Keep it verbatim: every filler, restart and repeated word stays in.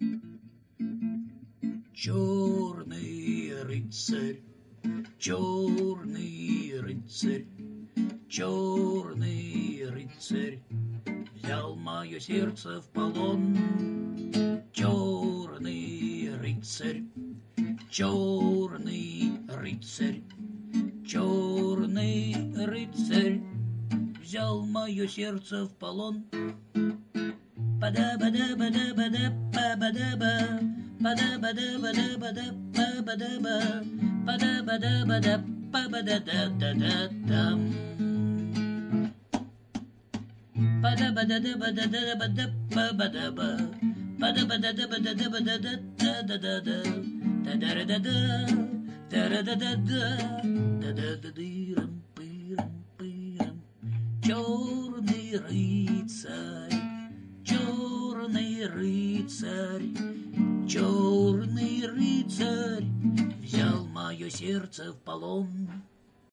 Черный рыцарь, черный рыцарь, черный рыцарь взял мое сердце в полон. Черный рыцарь, черный рыцарь, черный рыцарь взял мое сердце в полон. Пада-бада-бада-бада-па-бада-ба, пада-бада-бада-бада-па-бада-ба, пада-бада-бада-па-бада-да-да-да-дам. Пада-бада-да-бада-да-бада-па-бада-ба, пада-бада-да-бада-да-бада-да-да-да-да, та-да-да-да-да, та-да-да-да-да, та-да-да-дырам-пырам-пырам. Черный рыцарь, черный рыцарь, черный рыцарь взял мое сердце в полон.